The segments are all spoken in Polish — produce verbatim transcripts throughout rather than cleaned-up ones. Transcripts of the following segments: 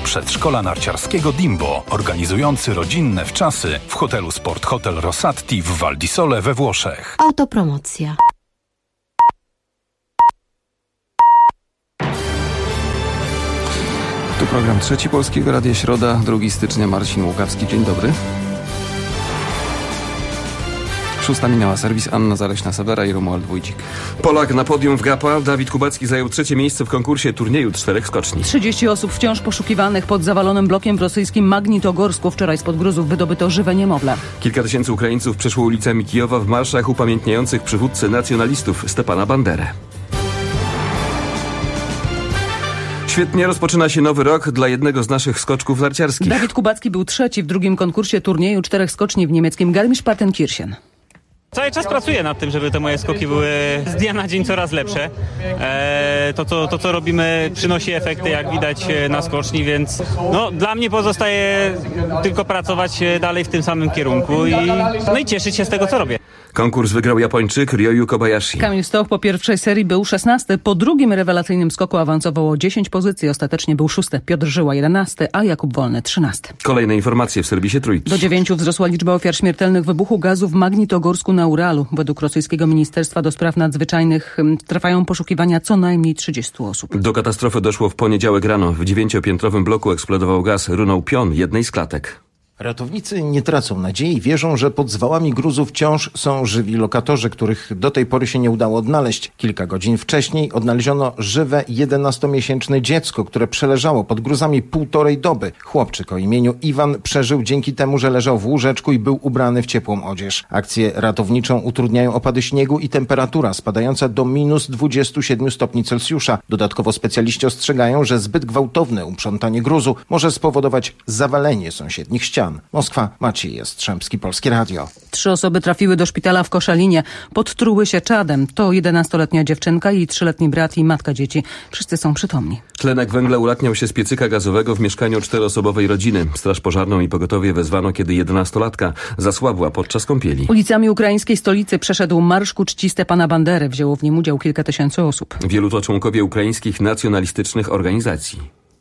przedszkola narciarskiego Dimbo, organizujący rodzinne wczasy w hotelu Sport Hotel Rossatti w Val di Sole we Włoszech. Autopromocja. Tu program Trzeci Polskiego Radia, środa, drugiego stycznia, Marcin Łukawski. Dzień dobry. Szósta minęła, serwis Anna Zaleśna-Sewera i Romuald Wójcik. Polak na podium w Gapa. Dawid Kubacki zajął trzecie miejsce w konkursie turnieju czterech skoczni. trzydzieści osób wciąż poszukiwanych pod zawalonym blokiem w rosyjskim Magnitogorsku. Wczoraj spod gruzów wydobyto żywe niemowlę. Kilka tysięcy Ukraińców przeszło ulicami Kijowa w marszach upamiętniających przywódcę nacjonalistów Stepana Banderę. Świetnie rozpoczyna się nowy rok dla jednego z naszych skoczków narciarskich. Dawid Kubacki był trzeci w drugim konkursie turnieju czterech skoczni w niemieckim Garmisch-Partenkirchen. Cały czas pracuję nad tym, żeby te moje skoki były z dnia na dzień coraz lepsze. Eee, to, to, to, co robimy, przynosi efekty, jak widać na skoczni, więc no, dla mnie pozostaje tylko pracować dalej w tym samym kierunku i, no i cieszyć się z tego, co robię. Konkurs wygrał Japończyk Ryoyu Kobayashi. Kamil Stoch po pierwszej serii był szesnasty, po drugim rewelacyjnym skoku awansował o dziesięć pozycji, ostatecznie był szósty. Piotr Żyła jedenasty, a Jakub Wolny trzynasty. Kolejne informacje w serwisie Trójki. Do dziewięciu wzrosła liczba ofiar śmiertelnych wybuchu gazu w Magnitogorsku na Uralu. Według rosyjskiego Ministerstwa do Spraw Nadzwyczajnych trwają poszukiwania co najmniej trzydziestu osób. Do katastrofy doszło w poniedziałek rano. W dziewięciopiętrowym bloku eksplodował gaz, runął pion jednej z klatek. Ratownicy nie tracą nadziei, wierzą, że pod zwałami gruzu wciąż są żywi lokatorzy, których do tej pory się nie udało odnaleźć. Kilka godzin wcześniej odnaleziono żywe jedenastomiesięczne dziecko, które przeleżało pod gruzami półtorej doby. Chłopczyk o imieniu Iwan przeżył dzięki temu, że leżał w łóżeczku i był ubrany w ciepłą odzież. Akcję ratowniczą utrudniają opady śniegu i temperatura spadająca do minus dwudziestu siedmiu stopni Celsjusza. Dodatkowo specjaliści ostrzegają, że zbyt gwałtowne uprzątanie gruzu może spowodować zawalenie sąsiednich ścian. Moskwa, Maciej Jastrzębski, Polskie Radio. Trzy osoby trafiły do szpitala w Koszalinie. Podtruły się czadem. To jedenastoletnia dziewczynka, jej trzyletni brat i matka dzieci. Wszyscy są przytomni. Tlenek węgla ulatniał się z piecyka gazowego w mieszkaniu czteroosobowej rodziny. Straż pożarną i pogotowie wezwano, kiedy jedenastolatka zasłabła podczas kąpieli. Ulicami ukraińskiej stolicy przeszedł marsz ku czci Stepana Bandery. Wzięło w nim udział kilka tysięcy osób. Wielu to członkowie ukraińskich nacjonalistycznych organizacji.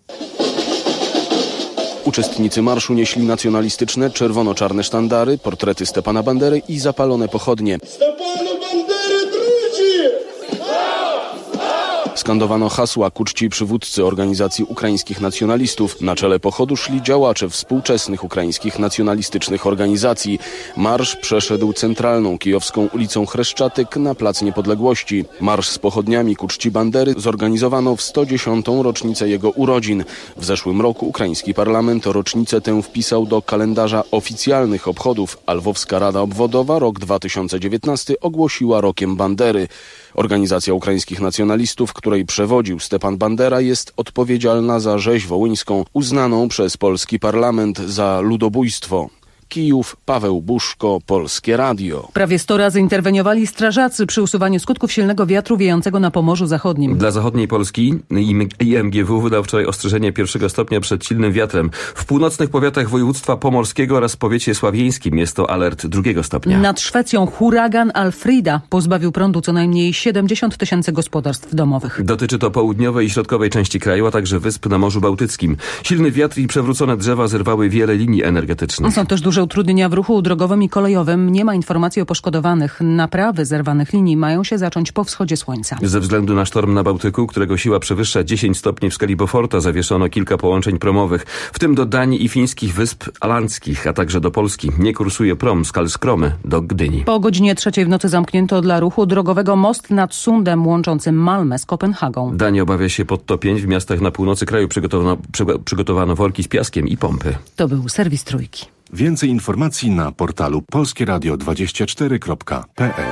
Uczestnicy marszu nieśli nacjonalistyczne, czerwono-czarne sztandary, portrety Stepana Bandery i zapalone pochodnie. Stepanu Bandery drugi! Skandowano hasła ku czci przywódcy organizacji ukraińskich nacjonalistów. Na czele pochodu szli działacze współczesnych ukraińskich nacjonalistycznych organizacji. Marsz przeszedł centralną kijowską ulicą Chreszczatyk na Plac Niepodległości. Marsz z pochodniami ku czci Bandery zorganizowano w sto dziesiątą rocznicę jego urodzin. W zeszłym roku ukraiński parlament rocznicę tę wpisał do kalendarza oficjalnych obchodów, a Lwowska Rada Obwodowa rok dwa tysiące dziewiętnasty ogłosiła rokiem Bandery. Organizacja ukraińskich nacjonalistów, której przewodził Stepan Bandera, jest odpowiedzialna za rzeź wołyńską, uznaną przez polski parlament za ludobójstwo. Kijów, Paweł Buszko, Polskie Radio. Prawie sto razy interweniowali strażacy przy usuwaniu skutków silnego wiatru wiejącego na Pomorzu Zachodnim. Dla zachodniej Polski I M G W wydał wczoraj ostrzeżenie pierwszego stopnia przed silnym wiatrem. W północnych powiatach województwa pomorskiego oraz w powiecie sławieńskim jest to alert drugiego stopnia. Nad Szwecją huragan Alfrida pozbawił prądu co najmniej siedemdziesiąt tysięcy gospodarstw domowych. Dotyczy to południowej i środkowej części kraju, a także wysp na Morzu Bałtyckim. Silny wiatr i przewrócone drzewa zerwały wiele linii energetycznych. Są też duże utrudnienia w ruchu drogowym i kolejowym. Nie ma informacji o poszkodowanych. Naprawy zerwanych linii mają się zacząć po wschodzie słońca. Ze względu na sztorm na Bałtyku, którego siła przewyższa dziesięć stopni w skali Beauforta, zawieszono kilka połączeń promowych, w tym do Danii i fińskich wysp alandzkich, a także do Polski. Nie kursuje prom z Karlskromy do Gdyni. Po godzinie trzeciej w nocy zamknięto dla ruchu drogowego most nad Sundem łączący Malmę z Kopenhagą. Danii obawia się podtopień. W miastach na północy kraju przygotowano, przygotowano worki z piaskiem i pompy. To był serwis Trójki. Więcej informacji na portalu polskie radio dwadzieścia cztery kropka p l.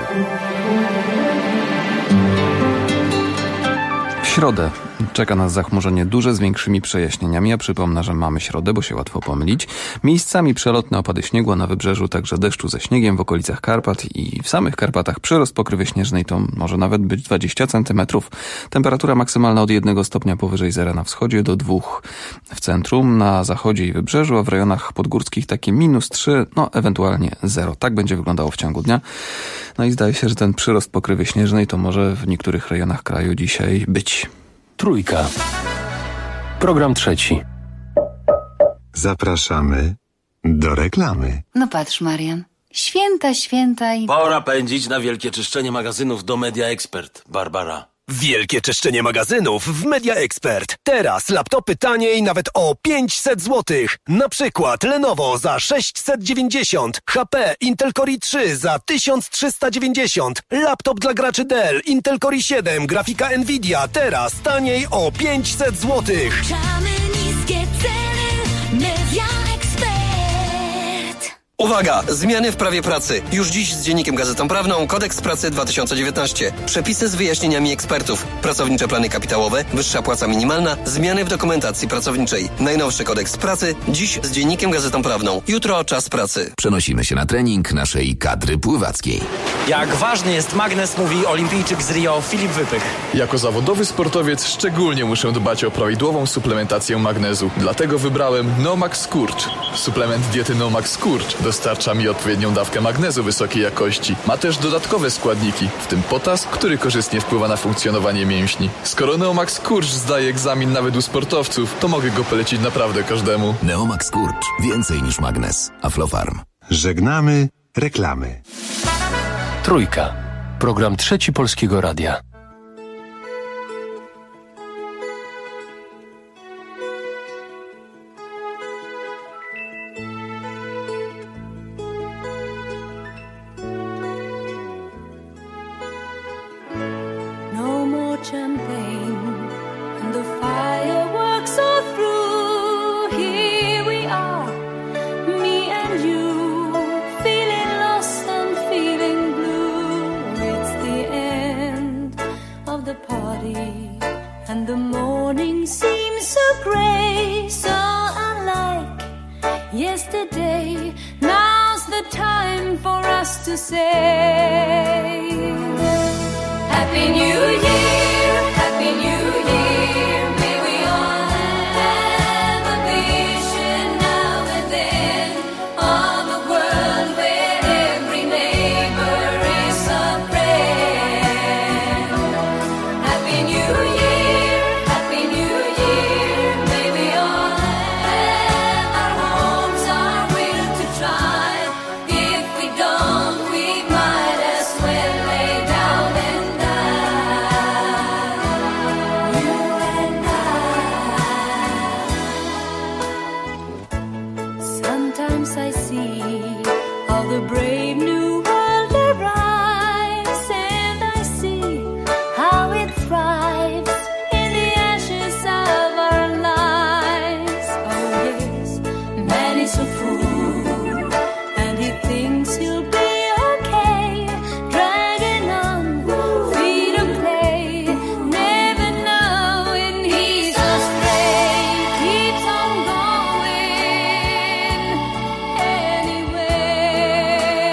W środę czeka nas zachmurzenie duże z większymi przejaśnieniami. Ja przypomnę, że mamy środę, bo się łatwo pomylić. Miejscami przelotne opady śniegu, a na wybrzeżu także deszczu ze śniegiem w okolicach Karpat i w samych Karpatach przyrost pokrywy śnieżnej to może nawet być dwadzieścia centymetrów. Temperatura maksymalna od jednego stopnia powyżej zera na wschodzie do dwóch w centrum, na zachodzie i wybrzeżu, a w rejonach podgórskich takie minus trzy, no ewentualnie zero. Tak będzie wyglądało w ciągu dnia. No i zdaje się, że ten przyrost pokrywy śnieżnej to może w niektórych rejonach kraju dzisiaj być. Trójka. Program trzeci. Zapraszamy do reklamy. No patrz, Marian. Święta, święta i... Pora pędzić na wielkie czyszczenie magazynów do Media Expert, Barbara. Wielkie czyszczenie magazynów w Media Expert. Teraz laptopy taniej nawet o pięćset złotych. Na przykład Lenovo za sześćset dziewięćdziesiąt, H P Intel Core i trzy za tysiąc trzysta dziewięćdziesiąt, laptop dla graczy Dell Intel Core i siedem, grafika Nvidia teraz taniej o pięćset złotych. Niskie ceny, Media Expert. Uwaga! Zmiany w prawie pracy. Już dziś z Dziennikiem Gazetą Prawną Kodeks Pracy dwa tysiące dziewiętnaście. Przepisy z wyjaśnieniami ekspertów. Pracownicze plany kapitałowe, wyższa płaca minimalna, zmiany w dokumentacji pracowniczej. Najnowszy Kodeks Pracy dziś z Dziennikiem Gazetą Prawną. Jutro czas pracy. Przenosimy się na trening naszej kadry pływackiej. Jak ważny jest magnes, mówi olimpijczyk z Rio Filip Wypych. Jako zawodowy sportowiec szczególnie muszę dbać o prawidłową suplementację magnezu. Dlatego wybrałem Nomax Skurcz. Suplement diety Nomax Skurcz dostarcza mi odpowiednią dawkę magnezu wysokiej jakości. Ma też dodatkowe składniki, w tym potas, który korzystnie wpływa na funkcjonowanie mięśni. Skoro Neomax Skurcz zdaje egzamin nawet u sportowców, to mogę go polecić naprawdę każdemu. Neomax Skurcz. Więcej niż magnes. Aflofarm. Żegnamy reklamy. Trójka. Program Trzeci Polskiego Radia. No more champagne and the fireworks are through. Here we are, me and you, feeling lost and feeling blue. It's the end of the party and the morning seems so grey, so unlike yesterday. Now's the time for us to say Happy New Year, Happy New Year. May we all have a vision now and then of a world where every neighbor is a friend. Happy New Year, Happy New Year. May we all have our homes, our will to try. If we don't, we might as well lay down and sometimes I see all the brave new world arrives, and I see how it thrives in the ashes of our lives. Oh yes, man is a fool, and he thinks he'll be okay, dragging on feet of clay, never knowing he's astray, keeps on going anyway.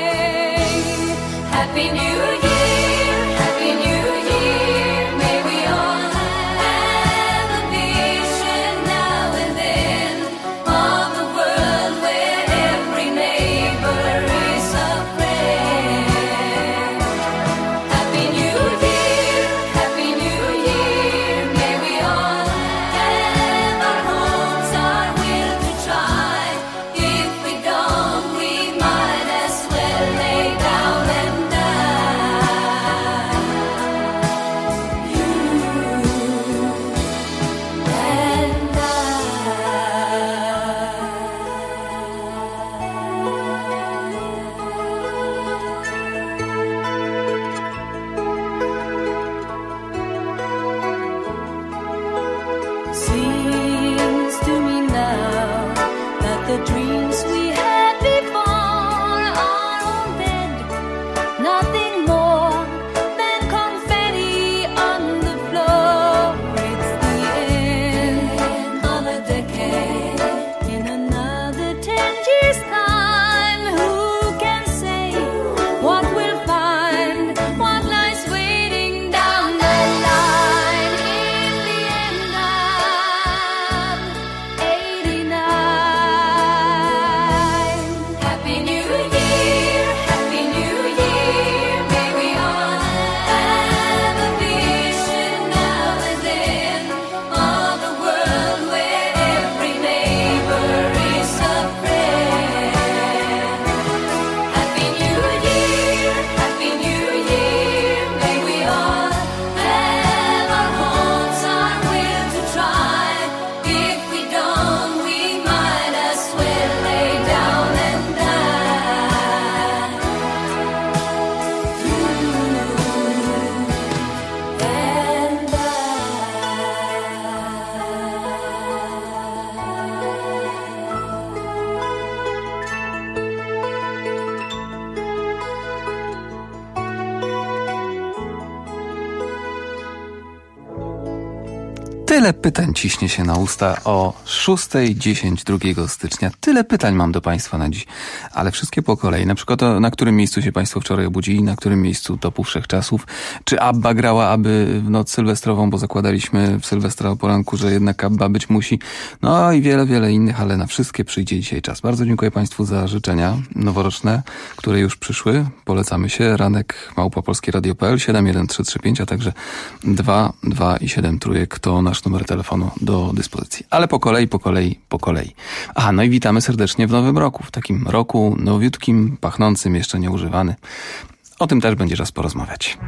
Tyle pytań ciśnie się na usta o szóstej dziesięć drugiego stycznia. Tyle pytań mam do Państwa na dziś, ale wszystkie po kolei. Na przykład o, na którym miejscu się Państwo wczoraj obudzili, na którym miejscu topu wszechczasów. Czy ABBA grała aby w noc sylwestrową, bo zakładaliśmy w Sylwestra o poranku, że jednak ABBA być musi. No i wiele, wiele innych, ale na wszystkie przyjdzie dzisiaj czas. Bardzo dziękuję Państwu za życzenia noworoczne, które już przyszły. Polecamy się. Ranek małpa polskie radio kropka p l, siedem jeden trzy trzy pięć, a także dwa dwa i siedem trójek to nasz numer telefonu do dyspozycji. Ale po kolei, po kolei, po kolei. Aha, no i witamy serdecznie w nowym roku. W takim roku nowiutkim, pachnącym, jeszcze nieużywany. O tym też będzie czas porozmawiać.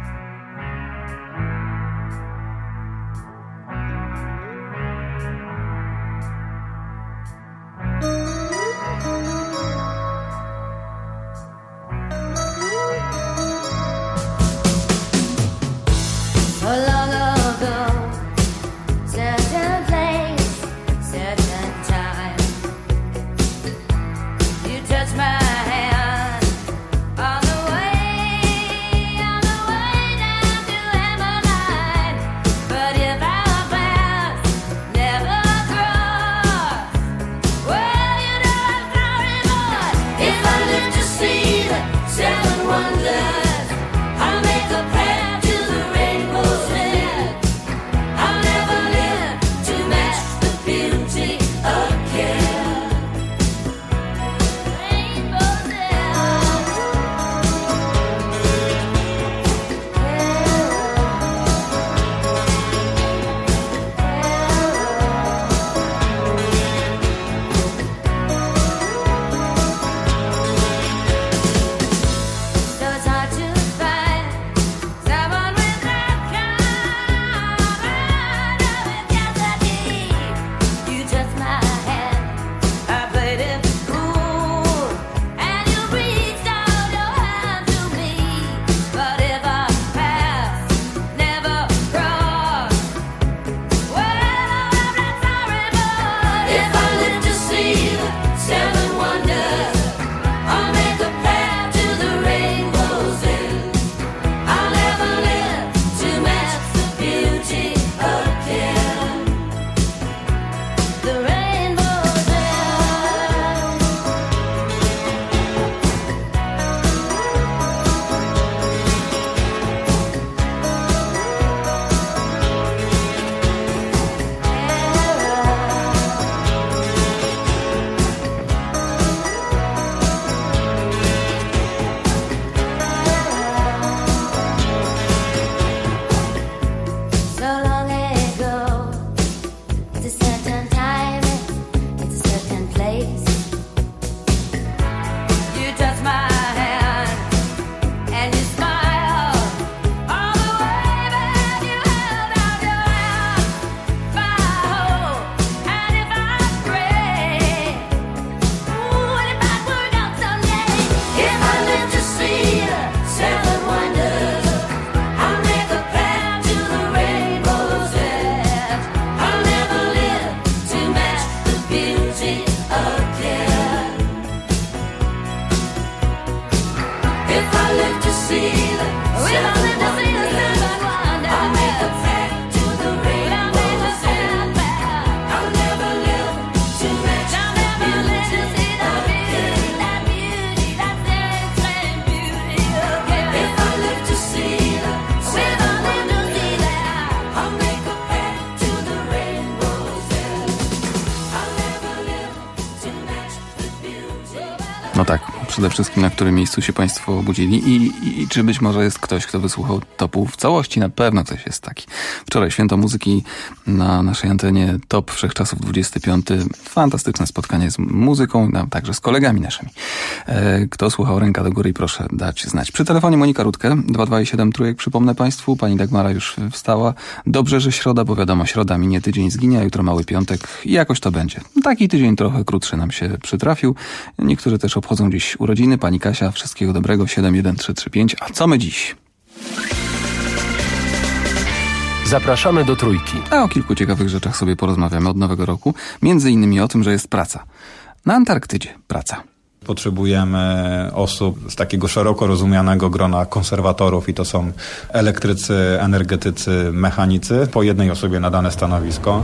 No tak, przede wszystkim na którym miejscu się Państwo obudzili i, i, i czy być może jest ktoś, kto wysłuchał topu w całości. Na pewno ktoś jest taki. Wczoraj święto muzyki na naszej antenie Top Wszechczasów dwudziesty piąty. Fantastyczne spotkanie z muzyką, no, także z kolegami naszymi. E, kto słuchał, ręka do góry i proszę dać znać. Przy telefonie Monika Rutkę, dwa dwa i siedem trójek, przypomnę Państwu. Pani Dagmara już wstała. Dobrze, że środa, bo wiadomo, środa minie, tydzień zginie, a jutro mały piątek i jakoś to będzie. Taki tydzień trochę krótszy nam się przytrafił. Niektórzy też obchodzą dziś urodziny. Pani Kasia, wszystkiego dobrego, siedem jeden trzy trzy pięć. A co my dziś? Zapraszamy do Trójki. A o kilku ciekawych rzeczach sobie porozmawiamy od nowego roku. Między innymi o tym, że jest praca. Na Antarktydzie praca. Potrzebujemy osób z takiego szeroko rozumianego grona konserwatorów i to są elektrycy, energetycy, mechanicy, po jednej osobie na dane stanowisko.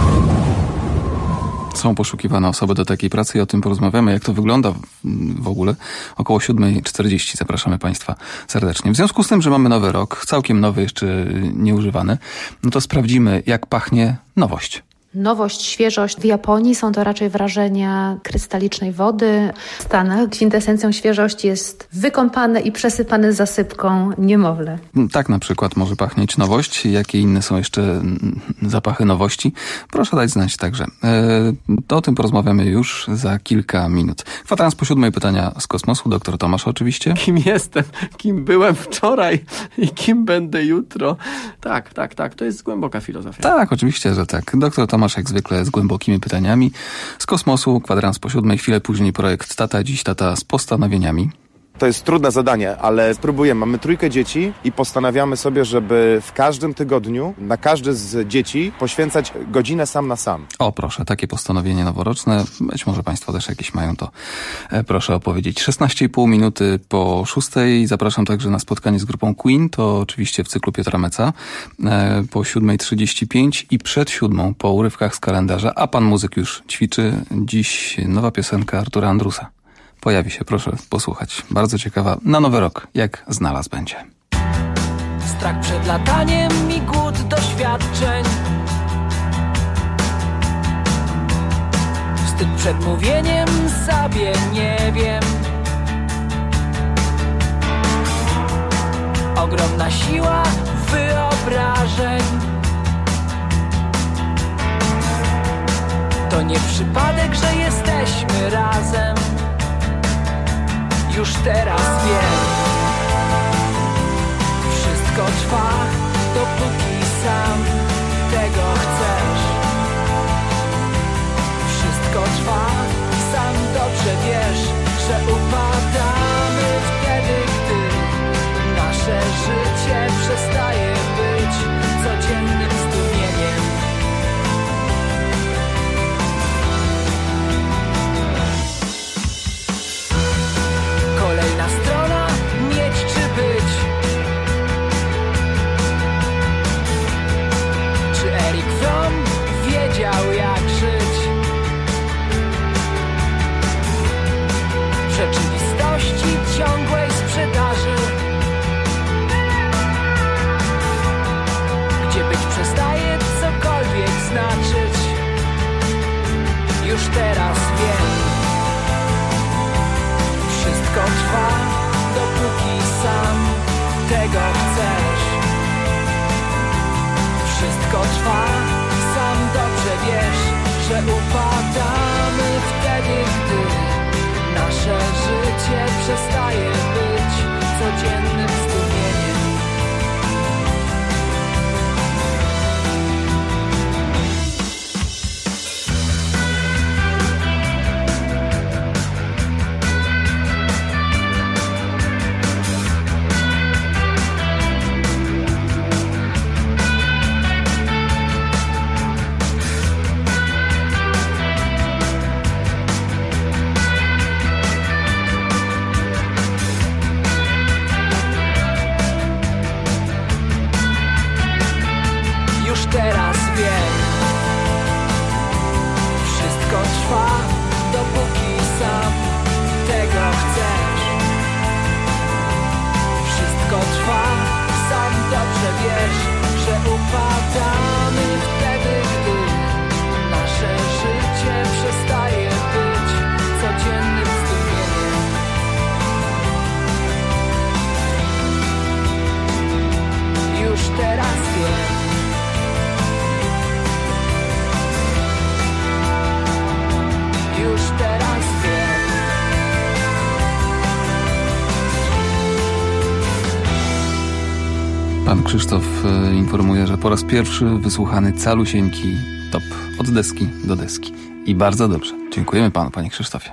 Są poszukiwane osoby do takiej pracy i o tym porozmawiamy, jak to wygląda w ogóle. Około siódma czterdzieści zapraszamy Państwa serdecznie. W związku z tym, że mamy nowy rok, całkiem nowy, jeszcze nieużywany, no to sprawdzimy, jak pachnie nowość. Nowość, świeżość. W Japonii są to raczej wrażenia krystalicznej wody. W Stanach kwintesencją świeżości jest wykąpane i przesypane zasypką niemowlę. Tak na przykład może pachnieć nowość. Jakie inne są jeszcze zapachy nowości? Proszę dać znać także. E, o tym porozmawiamy już za kilka minut. Kwadrans po siódmej, pytania z kosmosu. Doktor Tomasz oczywiście. Kim jestem, kim byłem wczoraj i kim będę jutro. Tak, tak, tak. To jest głęboka filozofia. Tak, oczywiście, że tak. Doktor Tomasz jak zwykle z głębokimi pytaniami. Z kosmosu, kwadrans po siódmej, chwilę później projekt Tata, dziś tata z postanowieniami. To jest trudne zadanie, ale spróbujemy. Mamy trójkę dzieci i postanawiamy sobie, żeby w każdym tygodniu na każde z dzieci poświęcać godzinę sam na sam. O proszę, takie postanowienie noworoczne. Być może Państwo też jakieś mają, to e, proszę opowiedzieć. szesnaście i pół minuty po szóstej. Zapraszam także na spotkanie z grupą Queen. To oczywiście w cyklu Piotra Meca. E, po siódmej trzydzieści pięć i przed siódmą po urywkach z kalendarza. A pan muzyk już ćwiczy. Dziś nowa piosenka Artura Andrusa. Pojawi się, proszę posłuchać. Bardzo ciekawa, na nowy rok, jak znalazł będzie. Strach przed lataniem i głód doświadczeń, wstyd przed mówieniem sobie nie wiem. Ogromna siła wyobrażeń, to nie przypadek, że jesteśmy razem. Już teraz wiem, wszystko trwa, dopóki sam tego chcesz. Wszystko trwa, sam dobrze wiesz, że upadamy wtedy, gdy nasze życie przestaje być codziennym zdumieniem. Kolejna strona, mieć czy być. Czy Erik Fromm wiedział, jak żyć? W rzeczywistości ciągłej sprzedaży, gdzie być przestaje cokolwiek znaczyć. Już teraz wiem, wszystko trwa, dopóki sam tego chcesz. Wszystko trwa, sam dobrze wiesz, że upadamy wtedy, gdy nasze życie przestaje być codziennym zdumieniem. Teraz wiem, wszystko trwa, dopóki sam tego chcesz. Wszystko trwa, sam dobrze wiesz, że upadamy wtedy, gdy nasze życie przestaje być codziennym zdumieniem. Już teraz wiem, już teraz wiem. Pan Krzysztof informuje, że po raz pierwszy wysłuchany calusieńki top od deski do deski. I bardzo dobrze. Dziękujemy panu, panie Krzysztofie.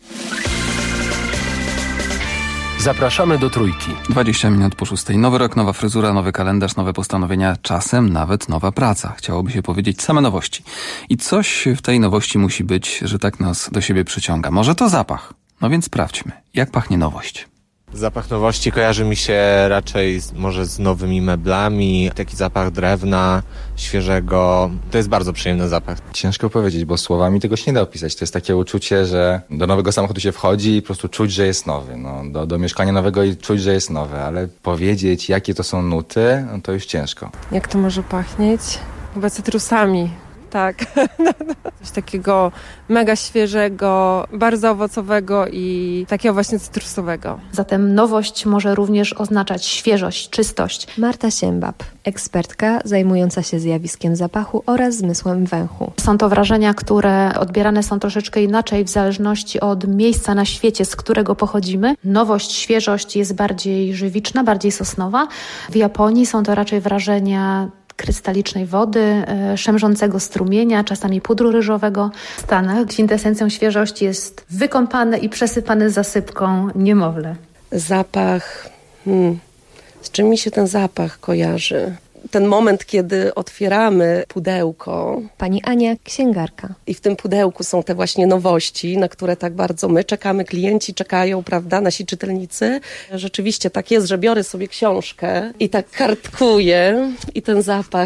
Zapraszamy do Trójki. dwadzieścia minut po szóstej. Nowy rok, nowa fryzura, nowy kalendarz, nowe postanowienia, czasem nawet nowa praca. Chciałoby się powiedzieć same nowości. I coś w tej nowości musi być, że tak nas do siebie przyciąga. Może to zapach. No więc sprawdźmy, jak pachnie nowość. Zapach nowości kojarzy mi się raczej z, może z nowymi meblami, taki zapach drewna świeżego. To jest bardzo przyjemny zapach. Ciężko powiedzieć, bo słowami tego się nie da opisać. To jest takie uczucie, że do nowego samochodu się wchodzi i po prostu czuć, że jest nowy. No, do, do mieszkania nowego i czuć, że jest nowy, ale powiedzieć, jakie to są nuty, no to już ciężko. Jak to może pachnieć? Chyba cytrusami. Tak, coś takiego mega świeżego, bardzo owocowego i takiego właśnie cytrusowego. Zatem nowość może również oznaczać świeżość, czystość. Marta Siembab, ekspertka zajmująca się zjawiskiem zapachu oraz zmysłem węchu. Są to wrażenia, które odbierane są troszeczkę inaczej w zależności od miejsca na świecie, z którego pochodzimy. Nowość, świeżość jest bardziej żywiczna, bardziej sosnowa. W Japonii są to raczej wrażenia krystalicznej wody, szemrzącego strumienia, czasami pudru ryżowego. W Stanach kwintesencją świeżości jest wykąpane i przesypane zasypką niemowlę. Zapach. Hmm. Z czym mi się ten zapach kojarzy? Ten moment, kiedy otwieramy pudełko. Pani Ania, księgarka. I w tym pudełku są te właśnie nowości, na które tak bardzo my czekamy, klienci czekają, prawda, nasi czytelnicy. Rzeczywiście tak jest, że biorę sobie książkę i tak kartkuję i ten zapach,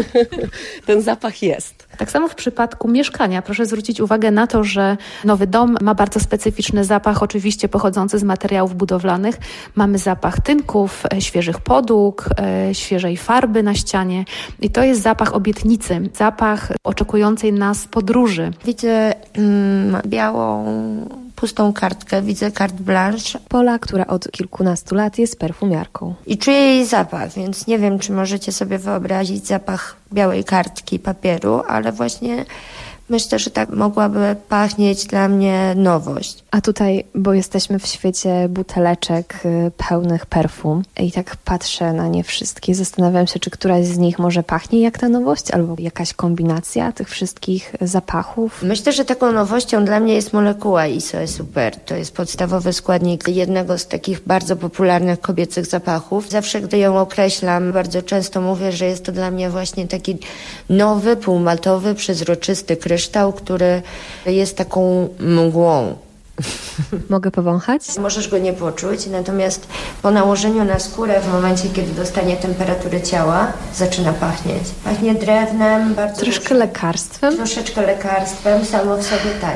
ten zapach jest. Tak samo w przypadku mieszkania. Proszę zwrócić uwagę na to, że nowy dom ma bardzo specyficzny zapach, oczywiście pochodzący z materiałów budowlanych. Mamy zapach tynków, świeżych podłóg, świeżej farby na ścianie i to jest zapach obietnicy, zapach oczekującej nas podróży. Widzę mm, białą, pustą kartkę, widzę carte blanche. Pola, która od kilkunastu lat jest perfumiarką. I czuję jej zapach, więc nie wiem, czy możecie sobie wyobrazić zapach białej kartki papieru, ale właśnie myślę, że tak mogłaby pachnieć dla mnie nowość. A tutaj, bo jesteśmy w świecie buteleczek y, pełnych perfum i tak patrzę na nie wszystkie, zastanawiam się, czy któraś z nich może pachnie jak ta nowość, albo jakaś kombinacja tych wszystkich zapachów. Myślę, że taką nowością dla mnie jest molekuła I S O Super. To jest podstawowy składnik jednego z takich bardzo popularnych kobiecych zapachów. Zawsze, gdy ją określam, bardzo często mówię, że jest to dla mnie właśnie taki nowy, półmatowy, przezroczysty kryształ, który jest taką mgłą. Mogę powąchać? Możesz go nie poczuć, natomiast po nałożeniu na skórę, w momencie, kiedy dostanie temperatury ciała, zaczyna pachnieć. Pachnie drewnem, bardzo... Troszkę lekarstwem? Troszeczkę lekarstwem, samo w sobie tak.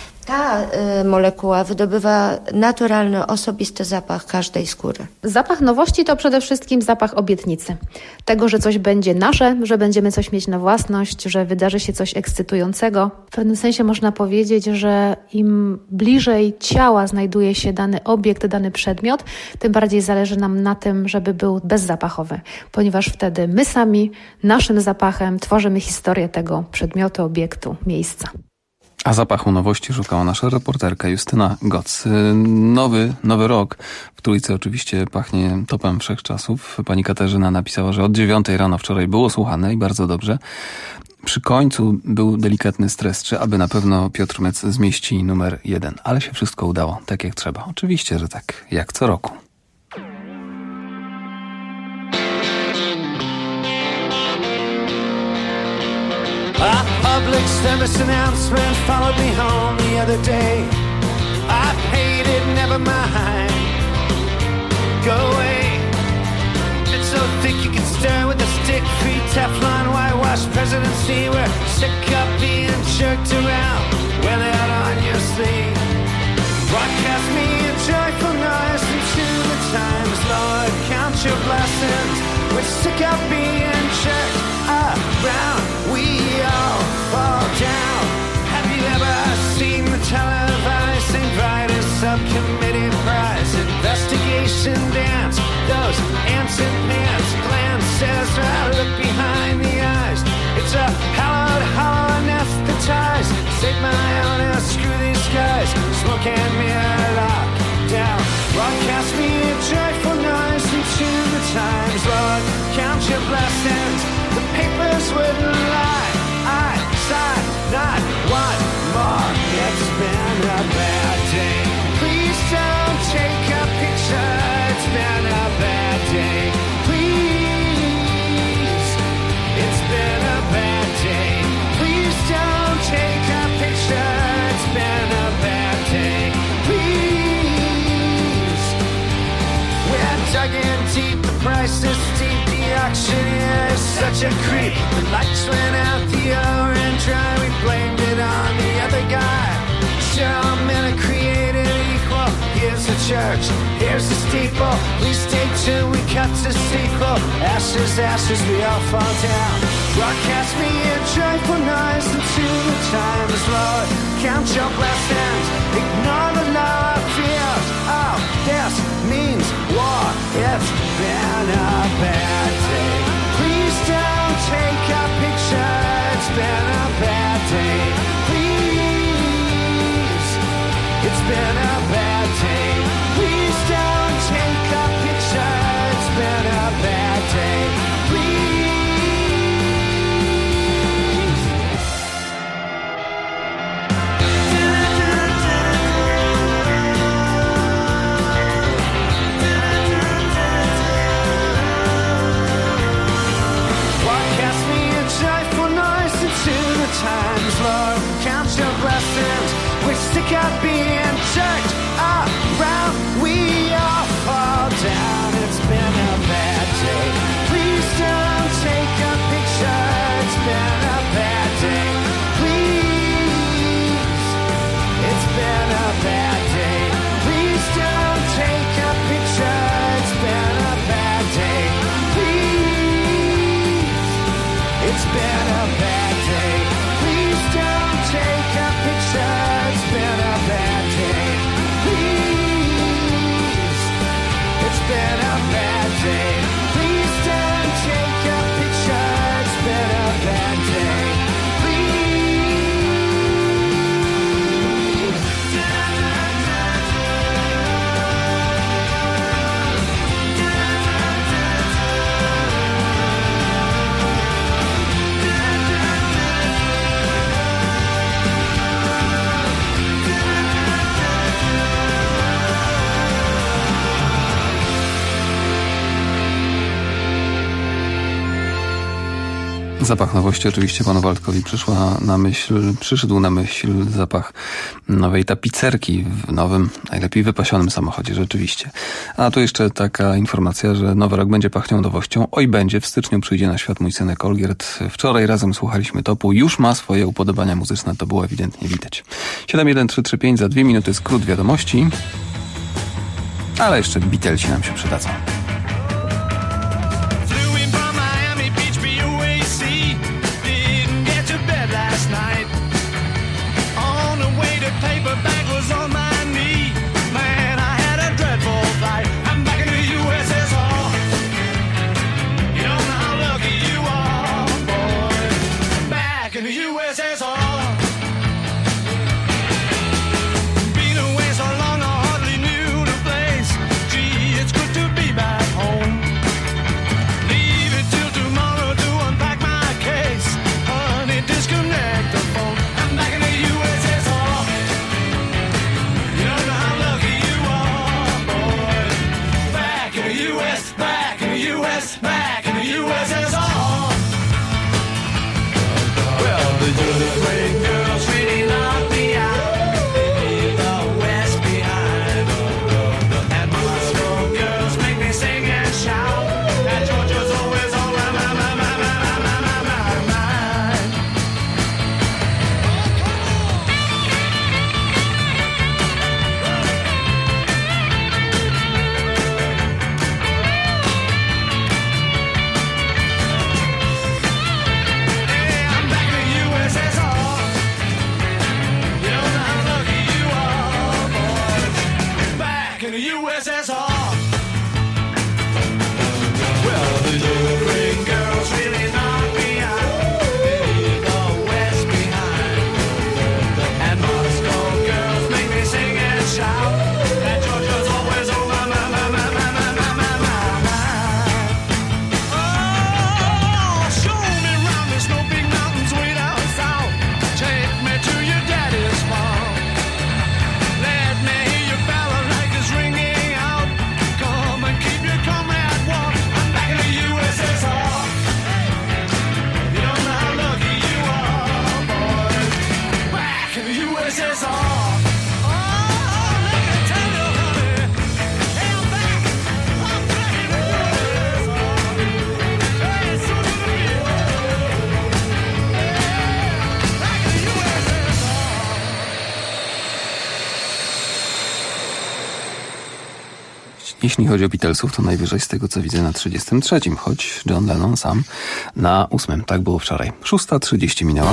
Ta y, molekuła wydobywa naturalny, osobisty zapach każdej skóry. Zapach nowości to przede wszystkim zapach obietnicy. Tego, że coś będzie nasze, że będziemy coś mieć na własność, że wydarzy się coś ekscytującego. W pewnym sensie można powiedzieć, że im bliżej ciała znajduje się dany obiekt, dany przedmiot, tym bardziej zależy nam na tym, żeby był bezzapachowy. Ponieważ wtedy my sami, naszym zapachem tworzymy historię tego przedmiotu, obiektu, miejsca. A zapachu nowości szukała nasza reporterka Justyna Goc. Nowy, nowy rok. W Trójce oczywiście pachnie topem wszechczasów. Pani Katarzyna napisała, że od dziewiątej rano wczoraj było słuchane i bardzo dobrze. Przy końcu był delikatny stres, czy aby na pewno Piotr Mec zmieści numer jeden. Ale się wszystko udało, tak jak trzeba. Oczywiście, że tak, jak co roku. A public service announcement followed me home the other day. I paid it, never mind. Go away. It's so thick you can stir with a stick. Free Teflon, whitewash presidency. We're sick of being jerked around. Wear that on your sleeve. Broadcast me a joyful noise into the times. Lord, count your blessings. We're sick of being jerked around. We all fall down. Have you ever seen the televised Saint Vitus subcommittee prize investigation dance? Those ants and pants glances right look behind the eyes. It's a hallowed, hollow anesthetized. Save my honor, screw these guys. Smoke and mirror lock down. Broadcast me a joyful noise into the times. Lord, count your blessings. The papers wouldn't lie. I signed not one more. It's been a bad day. Please don't take a picture. It's been a bad day. Please. It's been a bad day. Please don't take a picture. It's been a bad day. Please. a creep. The lights went out the orange dry. We blamed it on the other guy. Sure, all men are created equal. Here's the church, here's the steeple. Please stay tuned, we cut to sequel. Ashes, ashes, we all fall down. Broadcast me a joyful noise into the times, Lord. Count your blessings, ignore the law of fear. Oh, this means war. It's been a bad day. Please don't take a picture. It's been a bad day. Please, it's been a bad day. Please don't take a picture. It's been a bad day. Please. Broadcast me a joyful noise into the times, Lord. Count your blessings. We stick out being jerked around. We all fall down. It's been a bad day. Please don't take a picture. It's been a bad day. Please, it's been a bad day. Please don't take a picture. It's been a bad day. Please, it's been a bad day. Please don't take a picture. It's been a bad day. Please, it's been a bad day. Please don't take a picture. It's been a bad day. Zapach nowości oczywiście panu Waldkowi przyszła na myśl, przyszedł na myśl zapach nowej tapicerki w nowym, najlepiej wypasionym samochodzie, rzeczywiście. A tu jeszcze taka informacja, że nowy rok będzie pachniał nowością. Oj, będzie, w styczniu przyjdzie na świat mój synek Olgierd. Wczoraj razem słuchaliśmy Topu, już ma swoje upodobania muzyczne, to było ewidentnie widać. siedem jeden trzy trzy pięć, za dwie minuty skrót wiadomości, ale jeszcze Beatlesi nam się przydadzą. Paperback was on my knee. Man, I had a dreadful flight. I'm back in the U S S R. You don't know how lucky you are, boy. Back in the U S S R. Been away so long I hardly knew the place. Gee, it's good to be back home. Leave it till tomorrow to unpack my case. Honey, disconnect the phone. I'm back in the U S S R. U S, back in the U S, back in the U S S R. Well, the great girls really knocked me out. They leave the West behind. And Moscow girls make me sing and shout. And Georgia's always on my, my, my, my, my, my, my, my, my mind. U S S R. Well, the Ukraine girls really knocked me out. They leave the West behind. And Moscow girls make me sing and shout. And Georgia's always on my, my, my, my, my, my, my, my, my, my. Oh, show me round the snow big mountains way down south. Take me to your daddy's farm. Let me hear your ballads ringing out. Come and keep your comrade warm. I'm back in the U S S R. You don't know how lucky you are, boy. Back in the U S S R. Oh, let me tell you, honey. Hey, I'm back. I'm back in the U S S R. Hey, it's so good to be here. Jeśli chodzi o Beatlesów, to najwyżej z tego co widzę na trzydziestym trzecim, choć John Lennon sam na ósmym. Tak było wczoraj. szósta trzydzieści minęła.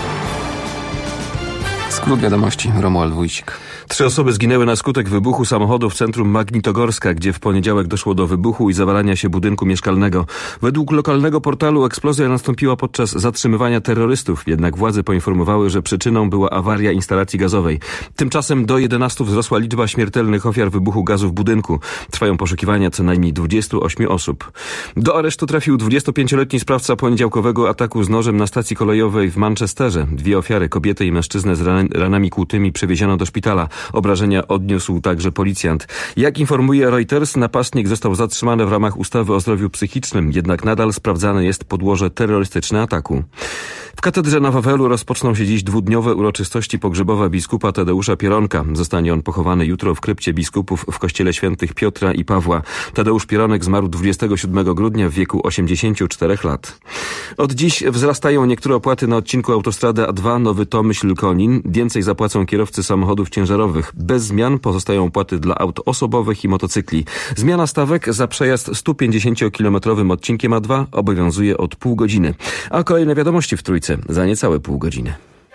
Skrót wiadomości, Romuald Wójcik. Trzy osoby zginęły na skutek wybuchu samochodu w centrum Magnitogorska, gdzie w poniedziałek doszło do wybuchu i zawalania się budynku mieszkalnego. Według lokalnego portalu eksplozja nastąpiła podczas zatrzymywania terrorystów, jednak władze poinformowały, że przyczyną była awaria instalacji gazowej. Tymczasem do jedenastu wzrosła liczba śmiertelnych ofiar wybuchu gazu w budynku. Trwają poszukiwania co najmniej dwudziestu ośmiu osób. Do aresztu trafił dwudziestopięcioletni sprawca poniedziałkowego ataku z nożem na stacji kolejowej w Manchesterze. Dwie ofiary, kobietę i mężczyznę z ran- ranami kłutymi, przewieziono do szpitala. Obrażenia odniósł także policjant. Jak informuje Reuters, napastnik został zatrzymany w ramach ustawy o zdrowiu psychicznym, jednak nadal sprawdzane jest podłoże terrorystyczne ataku. W katedrze na Wawelu rozpoczną się dziś dwudniowe uroczystości pogrzebowe biskupa Tadeusza Pieronka. Zostanie on pochowany jutro w krypcie biskupów w kościele świętych Piotra i Pawła. Tadeusz Pieronek zmarł dwudziestego siódmego grudnia w wieku osiemdziesięciu czterech lat. Od dziś wzrastają niektóre opłaty na odcinku autostrady A dwa Nowy Tomyśl-Konin. Więcej zapłacą kierowcy samochodów ciężarowych. Bez zmian pozostają opłaty dla aut osobowych i motocykli. Zmiana stawek za przejazd sto pięćdziesięciokilometrowym odcinkiem A dwa obowiązuje od pół godziny. A kolejne wiadomości w Trójce za niecałe pół godziny.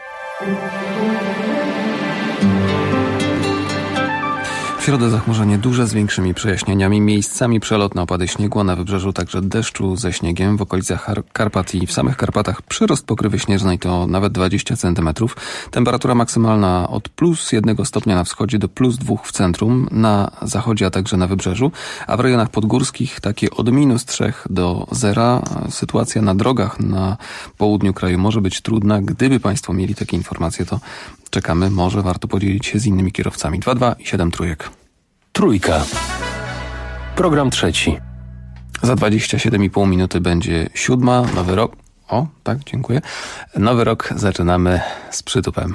W środę zachmurzenie duże z większymi przejaśnieniami, miejscami przelotne opady śniegu, a na wybrzeżu także deszczu ze śniegiem. W okolicach Karpat i w samych Karpatach przyrost pokrywy śnieżnej to nawet dwadzieścia centymetrów. Temperatura maksymalna od plus jednego stopnia na wschodzie do plus dwóch w centrum, na zachodzie, a także na wybrzeżu, a w rejonach podgórskich takie od minus trzech do zera. Sytuacja na drogach na południu kraju może być trudna. Gdyby Państwo mieli takie informacje, to czekamy. Może warto podzielić się z innymi kierowcami. dwa dwa i siedem trójek. Trójka. Program trzeci. Za dwadzieścia siedem i pół minuty będzie siódma. Nowy rok. O, tak, dziękuję. Nowy rok zaczynamy z przytupem.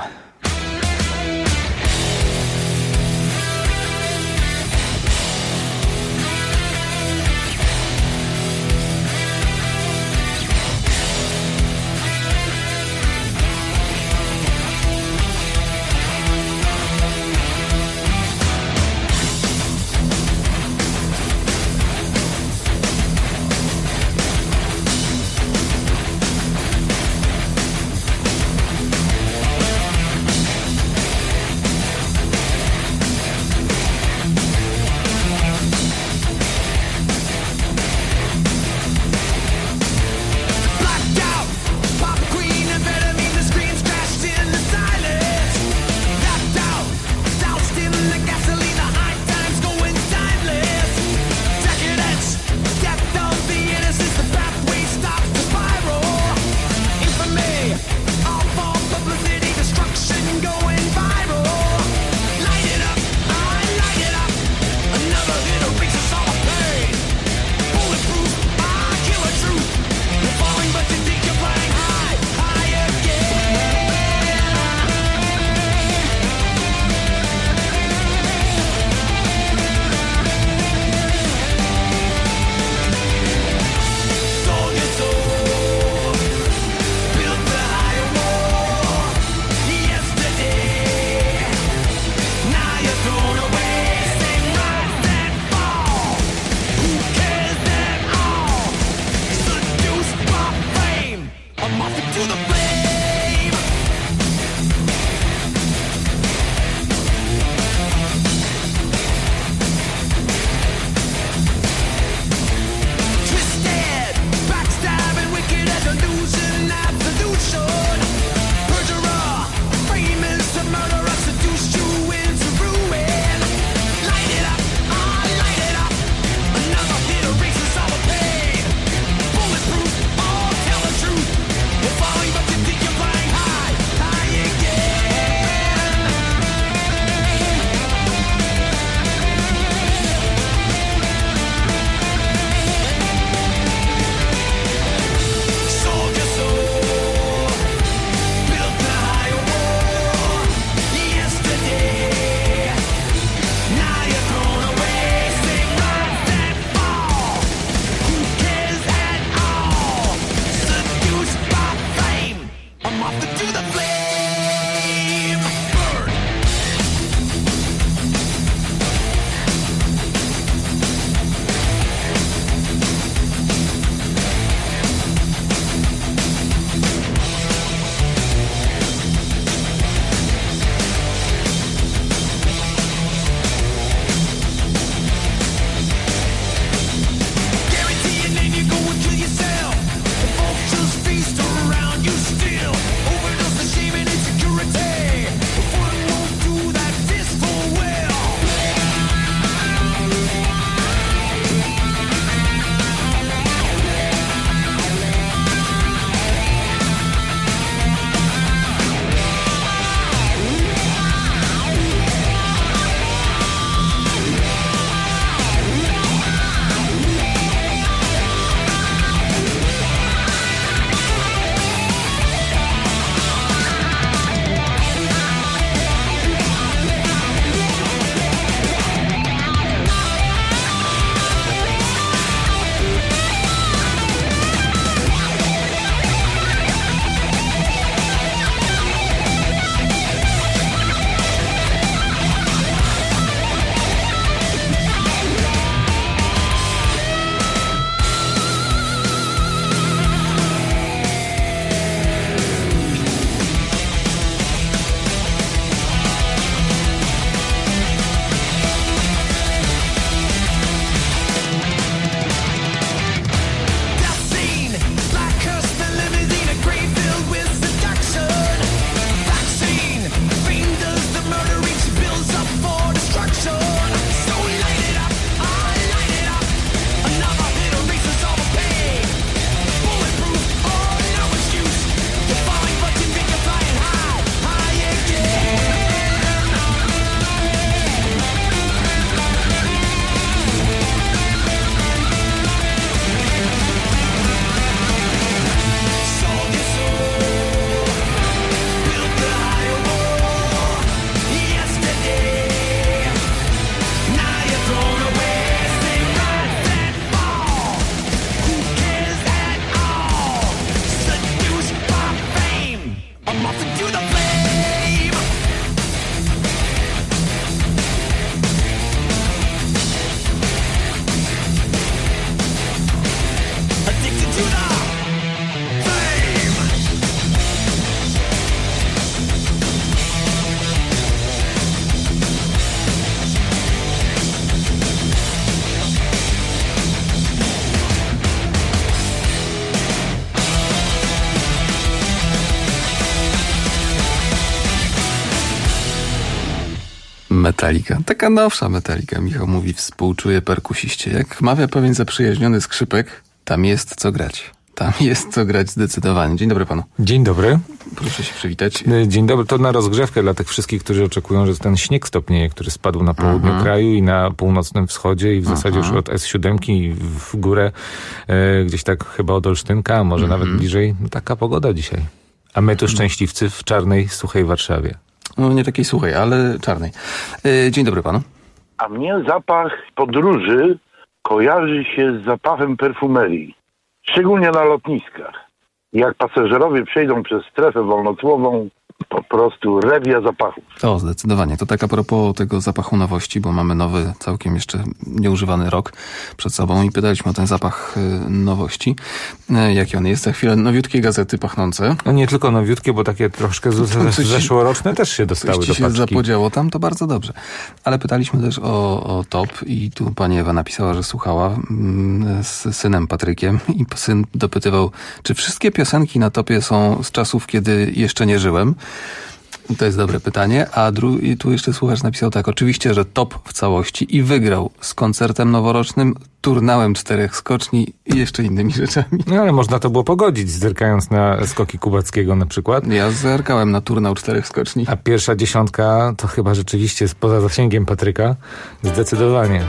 Metallica. Taka nowsza Metallica. Michał mówi, współczuje perkusiście. Jak mawia pewien zaprzyjaźniony skrzypek, tam jest co grać. Tam jest co grać zdecydowanie. Dzień dobry panu. Dzień dobry. Proszę się przywitać. Dzień dobry. To na rozgrzewkę dla tych wszystkich, którzy oczekują, że ten śnieg stopnieje, który spadł na południu Aha. kraju i na północnym wschodzie i w zasadzie Aha. już od S siedem w górę, e, gdzieś tak chyba od Olsztynka, a może Mhm. nawet bliżej. Taka pogoda dzisiaj. A my tu szczęśliwcy w czarnej, suchej Warszawie. No nie takiej suchej, ale czarnej. E, dzień dobry panu. A mnie zapach podróży kojarzy się z zapachem perfumerii. Szczególnie na lotniskach. Jak pasażerowie przejdą przez strefę wolnocłową, po prostu rewia zapachów. O, zdecydowanie. To tak a propos tego zapachu nowości, bo mamy nowy, całkiem jeszcze nieużywany rok przed sobą i pytaliśmy o ten zapach y, nowości. Y, jaki on jest? Za chwilę nowiutkie gazety pachnące. No nie tylko nowiutkie, bo takie troszkę z, z, Coś- zeszłoroczne też się dostały Coś ci do się paczki. zapodziało tam, to bardzo dobrze. Ale pytaliśmy też o, o top i tu pani Ewa napisała, że słuchała mm, z synem Patrykiem i syn dopytywał, czy wszystkie piosenki na topie są z czasów, kiedy jeszcze nie żyłem. To jest dobre pytanie. A dru- i tu jeszcze słuchacz napisał tak, oczywiście, że top w całości i wygrał z koncertem noworocznym, turnałem czterech skoczni i jeszcze innymi rzeczami. No ale można to było pogodzić, zerkając na skoki Kubackiego na przykład. Ja zerkałem na turnał czterech skoczni. A pierwsza dziesiątka to chyba rzeczywiście jest poza zasięgiem Patryka. Zdecydowanie.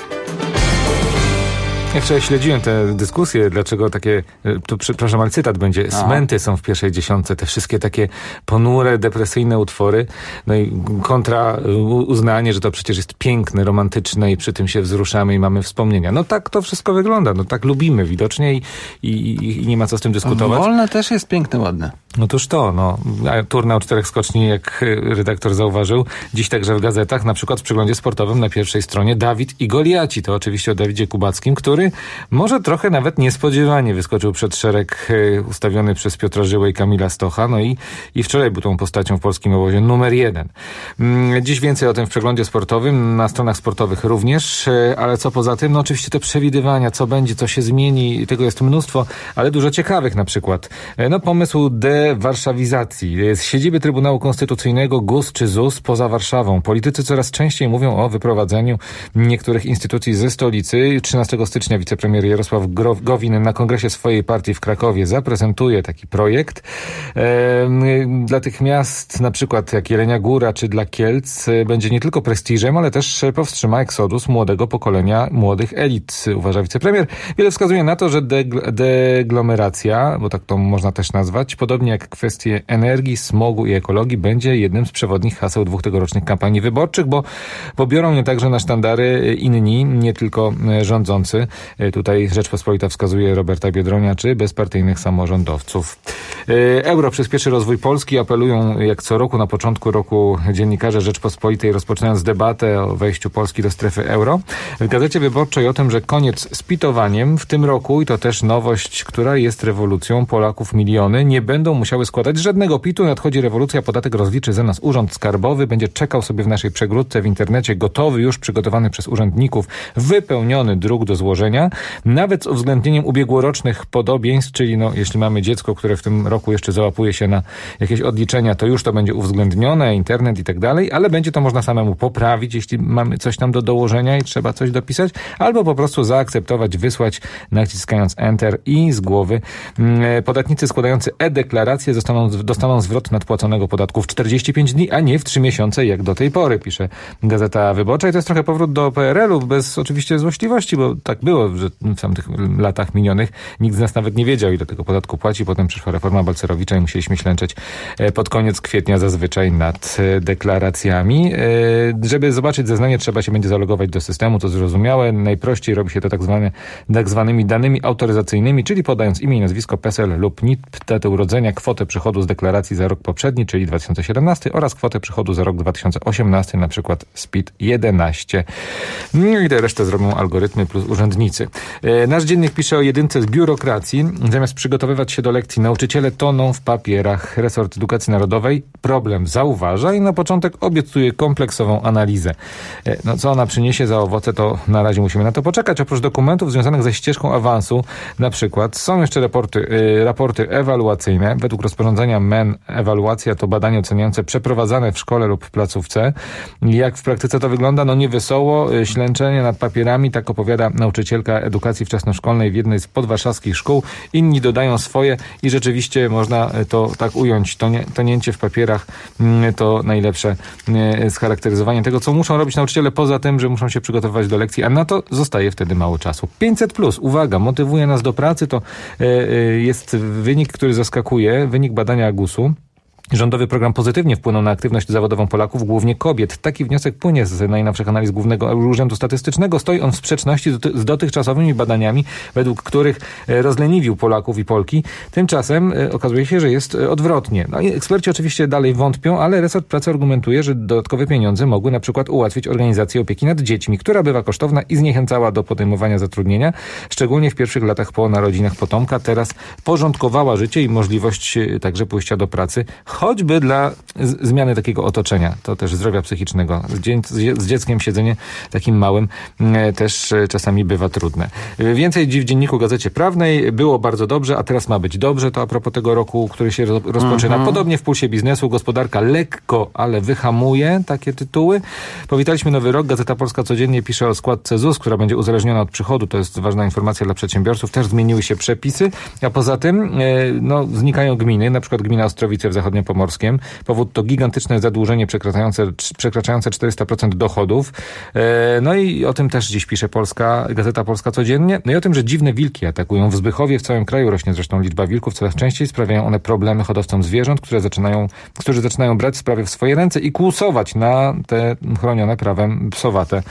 Ja wczoraj śledziłem tę dyskusję, dlaczego takie, tu przepraszam, ale cytat będzie, A. smęty są w pierwszej dziesiątce, te wszystkie takie ponure, depresyjne utwory, no i kontra uznanie, że to przecież jest piękne, romantyczne i przy tym się wzruszamy i mamy wspomnienia. No tak to wszystko wygląda, no tak lubimy widocznie i, i, i nie ma co z tym dyskutować. Wolne też jest piękne, ładne. No toż to, no. A turnał czterech skoczni, jak redaktor zauważył, dziś także w gazetach, na przykład w przeglądzie sportowym na pierwszej stronie Dawid i Goliaci. To oczywiście o Dawidzie Kubackim, który może trochę nawet niespodziewanie wyskoczył przed szereg ustawiony przez Piotra Żyłę i Kamila Stocha, no i, i wczoraj był tą postacią w polskim obozie numer jeden. Dziś więcej o tym w przeglądzie sportowym, na stronach sportowych również, ale co poza tym, no oczywiście te przewidywania, co będzie, co się zmieni, tego jest mnóstwo, ale dużo ciekawych na przykład. No pomysł dewarszawizacji. Z siedziby Trybunału Konstytucyjnego G U S czy Z U S poza Warszawą. Politycy coraz częściej mówią o wyprowadzeniu niektórych instytucji ze stolicy. trzynastego stycznia wicepremier Jarosław Gowin na kongresie swojej partii w Krakowie zaprezentuje taki projekt. Ehm, dla tych miast, na przykład jak Jelenia Góra czy dla Kielc, będzie nie tylko prestiżem, ale też powstrzyma eksodus młodego pokolenia, młodych elit, uważa wicepremier. Wiele wskazuje na to, że degl- deglomeracja, bo tak to można też nazwać, podobnie jak kwestie energii, smogu i ekologii, będzie jednym z przewodnich haseł dwóch tegorocznych kampanii wyborczych, bo, bo biorą je także na sztandary inni, nie tylko rządzący. Tutaj Rzeczpospolita wskazuje Roberta Biedronia, czy bezpartyjnych samorządowców. Euro przyspieszy rozwój Polski. Apelują jak co roku na początku roku dziennikarze Rzeczpospolitej, rozpoczynając debatę o wejściu Polski do strefy euro. W Gazecie Wyborczej o tym, że koniec z pitowaniem w tym roku, i to też nowość, która jest rewolucją, Polaków miliony nie będą musiały składać żadnego pitu. Nadchodzi rewolucja, podatek rozliczy za nas Urząd Skarbowy, będzie czekał sobie w naszej przegródce w internecie, gotowy, już przygotowany przez urzędników, wypełniony druk do złożenia, nawet z uwzględnieniem ubiegłorocznych podobieństw, czyli no, jeśli mamy dziecko, które w tym roku jeszcze załapuje się na jakieś odliczenia, to już to będzie uwzględnione, internet i tak dalej, ale będzie to można samemu poprawić, jeśli mamy coś tam do dołożenia i trzeba coś dopisać, albo po prostu zaakceptować, wysłać, naciskając Enter i z głowy. Podatnicy składający e-deklarację dostaną, dostaną zwrot nadpłaconego podatku w czterdzieści pięć dni, a nie w trzy miesiące, jak do tej pory, pisze Gazeta Wyborcza. I to jest trochę powrót do P R L-u, bez oczywiście złośliwości, bo tak było, że w tamtych latach minionych nikt z nas nawet nie wiedział, ile tego podatku płaci. Potem przyszła reforma Balcerowicza i musieliśmy ślęczeć pod koniec kwietnia zazwyczaj nad deklaracjami. Żeby zobaczyć zeznanie, trzeba się będzie zalogować do systemu, to zrozumiałe. Najprościej robi się to tak, zwane, tak zwanymi danymi autoryzacyjnymi, czyli podając imię, nazwisko, P E S E L lub N I P, datę urodzenia, kwotę przychodu z deklaracji za rok poprzedni, czyli dwa tysiące siedemnasty, oraz kwotę przychodu za rok dwa tysiące osiemnasty, na przykład z P I T jedenaście. I tę resztę zrobią algorytmy plus urzędnicy. Nasz dziennik pisze o jedynce z biurokracji. Zamiast przygotowywać się do lekcji, nauczyciele toną w papierach. Resort Edukacji Narodowej problem zauważa i na początek obiecuje kompleksową analizę. No, co ona przyniesie za owoce, to na razie musimy na to poczekać. Oprócz dokumentów związanych ze ścieżką awansu, na przykład, są jeszcze raporty, raporty ewaluacyjne. Według Według rozporządzenia M E N ewaluacja to badanie oceniające przeprowadzane w szkole lub w placówce. Jak w praktyce to wygląda? No niewesoło, ślęczenie nad papierami, tak opowiada nauczycielka edukacji wczesnoszkolnej w jednej z podwarszawskich szkół. Inni dodają swoje i rzeczywiście można to tak ująć. To nie, tonięcie w papierach to najlepsze scharakteryzowanie tego, co muszą robić nauczyciele, poza tym, że muszą się przygotowywać do lekcji, a na to zostaje wtedy mało czasu. pięćset plus, uwaga, motywuje nas do pracy, to jest wynik, który zaskakuje, wynik badania gusu. Rządowy program pozytywnie wpłynął na aktywność zawodową Polaków, głównie kobiet. Taki wniosek płynie z najnowszych analiz Głównego Urzędu Statystycznego. Stoi on w sprzeczności z dotychczasowymi badaniami, według których rozleniwił Polaków i Polki. Tymczasem okazuje się, że jest odwrotnie. No i eksperci oczywiście dalej wątpią, ale resort pracy argumentuje, że dodatkowe pieniądze mogły na przykład ułatwić organizację opieki nad dziećmi, która bywa kosztowna i zniechęcała do podejmowania zatrudnienia, szczególnie w pierwszych latach po narodzinach potomka. Teraz porządkowała życie i możliwość także pójścia do pracy, choćby dla z- zmiany takiego otoczenia, to też zdrowia psychicznego. Z, dzie- z dzieckiem siedzenie takim małym e, też e, czasami bywa trudne. E, więcej dziś w Dzienniku Gazecie Prawnej. Było bardzo dobrze, a teraz ma być dobrze. To a propos tego roku, który się ro- rozpoczyna. Mhm. Podobnie w Pulsie Biznesu. Gospodarka lekko, ale wyhamuje. Takie tytuły. Powitaliśmy nowy rok. Gazeta Polska codziennie pisze o składce Z U S, która będzie uzależniona od przychodu. To jest ważna informacja dla przedsiębiorców. Też zmieniły się przepisy. A poza tym e, no, znikają gminy. Na przykład gmina Ostrowice w zachodnim Pomorskiem. Powód to gigantyczne zadłużenie przekraczające, przekraczające czterysta procent dochodów. E, no i o tym też dziś pisze Polska, Gazeta Polska codziennie. No i o tym, że dziwne wilki atakują w Zbychowie. W całym kraju rośnie zresztą liczba wilków. Coraz częściej sprawiają one problemy hodowcom zwierząt, które zaczynają, którzy zaczynają brać sprawy w swoje ręce i kłusować na te chronione prawem psowate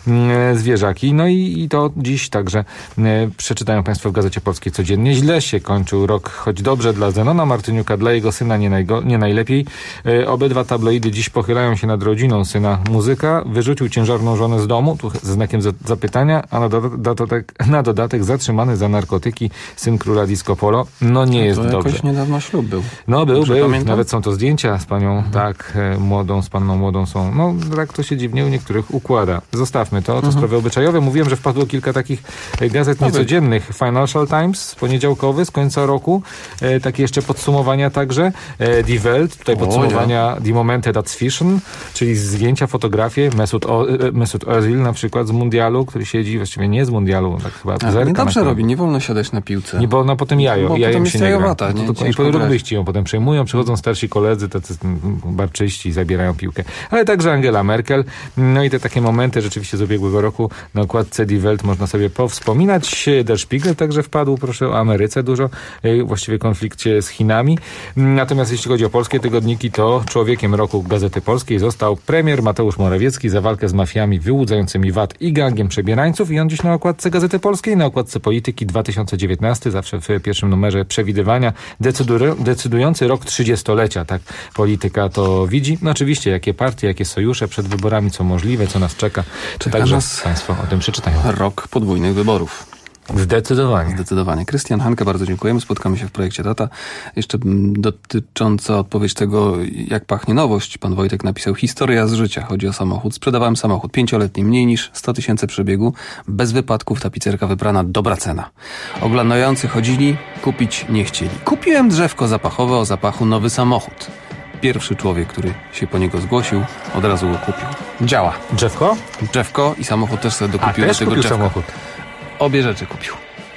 e, zwierzaki. No i, i to dziś także e, przeczytają Państwo w Gazecie Polskiej codziennie. Źle się kończył rok, choć dobrze dla Zenona Martyniuka, dla jego syna nie najgo nie najlepiej. E, obydwa tabloidy dziś pochylają się nad rodziną syna muzyka. Wyrzucił ciężarną żonę z domu, tu ze znakiem za, zapytania, a na dodatek, na dodatek zatrzymany za narkotyki syn króla disco polo. No nie jest to dobrze. Jakoś niedawno ślub był. No był, Dobrze był. pamiętam? Nawet są to zdjęcia z panią, mhm. tak, e, młodą, z panną młodą są. No tak to się dziwnie u niektórych układa. Zostawmy to, to mhm. sprawy obyczajowe. Mówiłem, że wpadło kilka takich gazet niecodziennych. Financial Times, poniedziałkowy, z końca roku. E, takie jeszcze podsumowania także. E, Die Welt, tutaj podsumowania Die Momente dazwischen, czyli zdjęcia, fotografie. Mesut, o, Mesut Özil na przykład z mundialu, który siedzi właściwie nie z mundialu, tak chyba A, nie dobrze robi, nie wolno siadać na piłce. Nie wolno potem jajo. Bo jajem potem się jest nie gra. jajowata, nie? To, to, I po rugbyści ją potem przejmują, przychodzą starsi koledzy, tacy barczyści i zabierają piłkę. Ale także Angela Merkel. No i te takie momenty rzeczywiście z ubiegłego roku na okładce Die Welt można sobie powspominać. Der Spiegel także wpadł, proszę, o Ameryce dużo, właściwie konflikcie z Chinami. Natomiast jeśli chodzi o polskie tygodniki, to człowiekiem roku Gazety Polskiej został premier Mateusz Morawiecki za walkę z mafiami wyłudzającymi V A T i gangiem przebierańców. I on dziś na okładce Gazety Polskiej, na okładce Polityki dwa tysiące dziewiętnasty, zawsze w pierwszym numerze przewidywania, decydu- decydujący rok trzydziestolecia. Tak polityka to widzi. No oczywiście, jakie partie, jakie sojusze przed wyborami, co możliwe, co nas czeka. Czeka Także nas Państwo o tym przeczytają. Rok podwójnych wyborów. Zdecydowanie. Zdecydowanie. Krystian Hanke, bardzo dziękujemy. Spotkamy się w projekcie Tata. Jeszcze dotycząca odpowiedź tego, jak pachnie nowość. Pan Wojtek napisał: historia z życia. Chodzi o samochód. Sprzedawałem samochód pięcioletni, mniej niż sto tysięcy przebiegu, bez wypadków, tapicerka wybrana, dobra cena. Oglądający chodzili, kupić nie chcieli. Kupiłem drzewko zapachowe o zapachu nowy samochód. Pierwszy człowiek, który się po niego zgłosił, od razu go kupił. Działa. Drzewko? Drzewko i samochód też sobie dokupił A, do też tego kupił drzewka. samochód. Obie rzeczy kupił.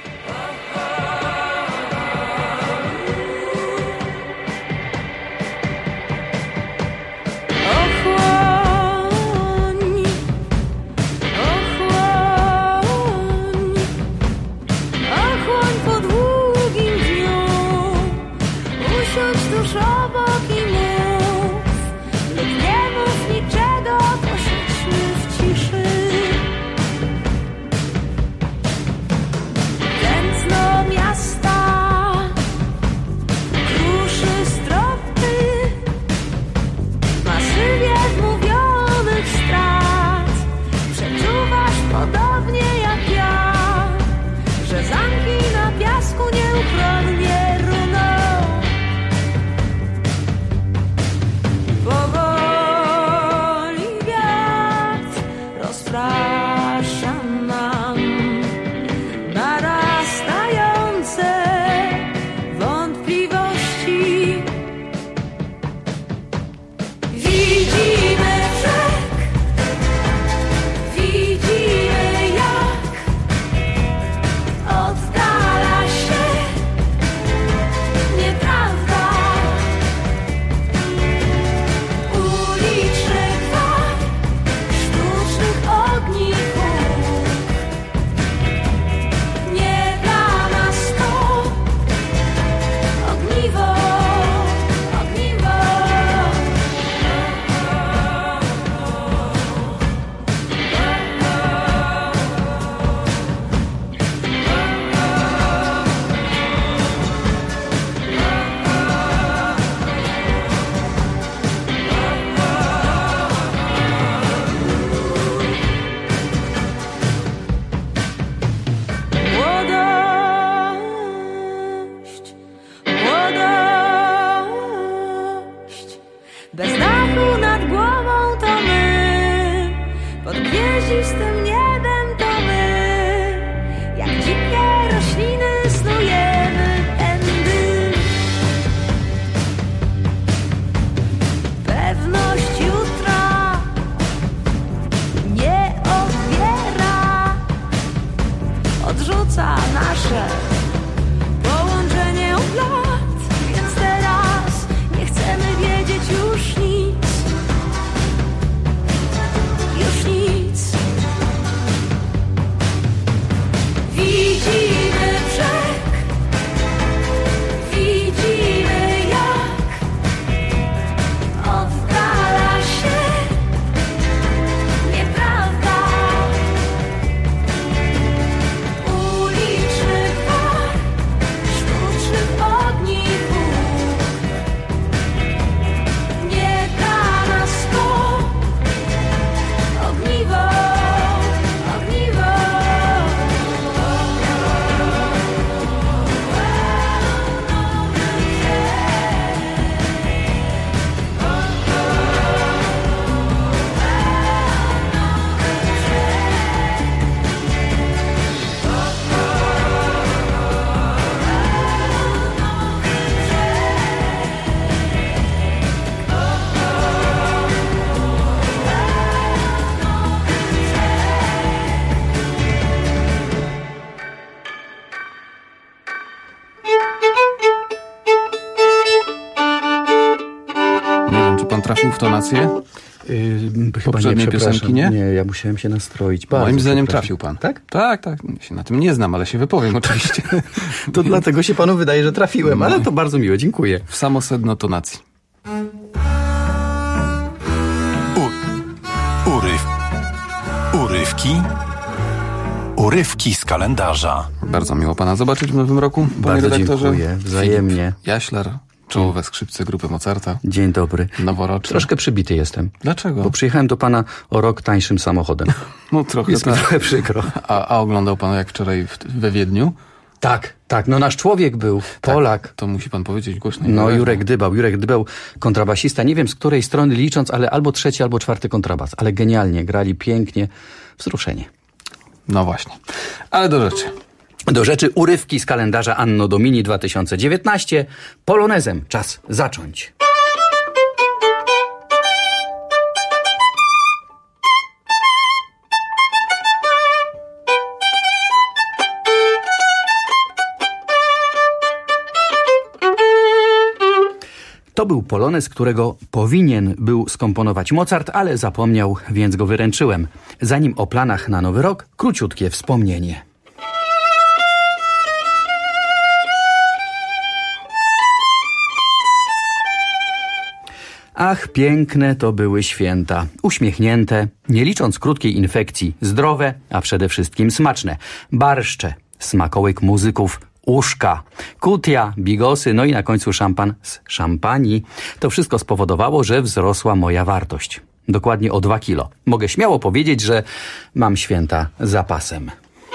Ochłoń, ochłoń, ochłoń po długim dniu, usiądź tuż obok i mów, lub nie mów niczego, posiedźmy w ciszy. intonację? Yy, chyba Poprzedniej nie, piosenki nie? Nie, ja musiałem się nastroić. Bardzo Moim zdaniem przepraszam. trafił pan. Tak? Tak, tak. Ja się na tym nie znam, ale się wypowiem oczywiście. To dlatego się panu wydaje, że trafiłem, ale to bardzo miłe, dziękuję. W samo sedno tonacji. U, uryw, urywki, urywki z kalendarza. Bardzo miło pana zobaczyć w nowym roku, panie Bardzo redaktorze. dziękuję, wzajemnie. Filip Jaślar, czołowe skrzypce grupy Mozarta. Dzień dobry. Noworoczny. Troszkę przybity jestem. Dlaczego? Bo przyjechałem do pana o rok tańszym samochodem. No trochę Jest mi tak. trochę przykro. A, a oglądał pan jak wczoraj w, we Wiedniu? Tak, tak, no nasz człowiek był, Polak. Tak, to musi pan powiedzieć głośno. No Jurek Dybał, Jurek Dybał, kontrabasista, nie wiem z której strony licząc, ale albo trzeci, albo czwarty kontrabas, ale genialnie, grali pięknie, wzruszenie. No właśnie, ale do rzeczy. Do rzeczy urywki z kalendarza Anno Domini dwa tysiące dziewiętnaście, polonezem, czas zacząć. To był polonez, którego powinien był skomponować Mozart, ale zapomniał, więc go wyręczyłem. Zanim o planach na nowy rok, króciutkie wspomnienie. Ach, piękne to były święta. Uśmiechnięte, nie licząc krótkiej infekcji, zdrowe, a przede wszystkim smaczne. Barszcze, smakołyk muzyków, uszka, kutia, bigosy, no i na końcu szampan z szampanii. To wszystko spowodowało, że wzrosła moja wartość. Dokładnie o dwa kilo. Mogę śmiało powiedzieć, że mam święta zapasem.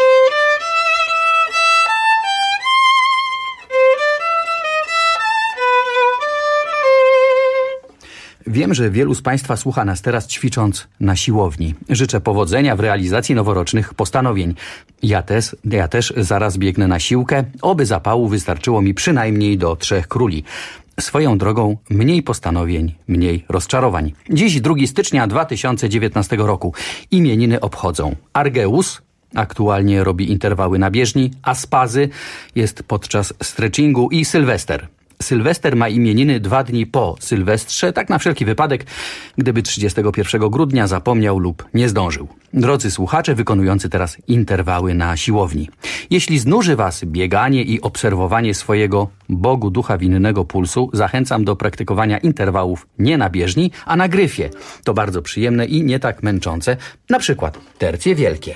Wiem, że wielu z Państwa słucha nas teraz ćwicząc na siłowni. Życzę powodzenia w realizacji noworocznych postanowień. Ja też, ja też zaraz biegnę na siłkę, oby zapału wystarczyło mi przynajmniej do trzech króli. Swoją drogą mniej postanowień, mniej rozczarowań. Dziś drugiego stycznia dwa tysiące dziewiętnastego roku. Imieniny obchodzą Argeus, aktualnie robi interwały na bieżni, Aspazy, jest podczas stretchingu i Sylwester. Sylwester ma imieniny dwa dni po Sylwestrze, tak na wszelki wypadek, gdyby trzydziestego pierwszego grudnia zapomniał lub nie zdążył. Drodzy słuchacze wykonujący teraz interwały na siłowni. Jeśli znuży was bieganie i obserwowanie swojego Bogu ducha winnego pulsu, zachęcam do praktykowania interwałów nie na bieżni, a na gryfie. To bardzo przyjemne i nie tak męczące. Na przykład tercje wielkie.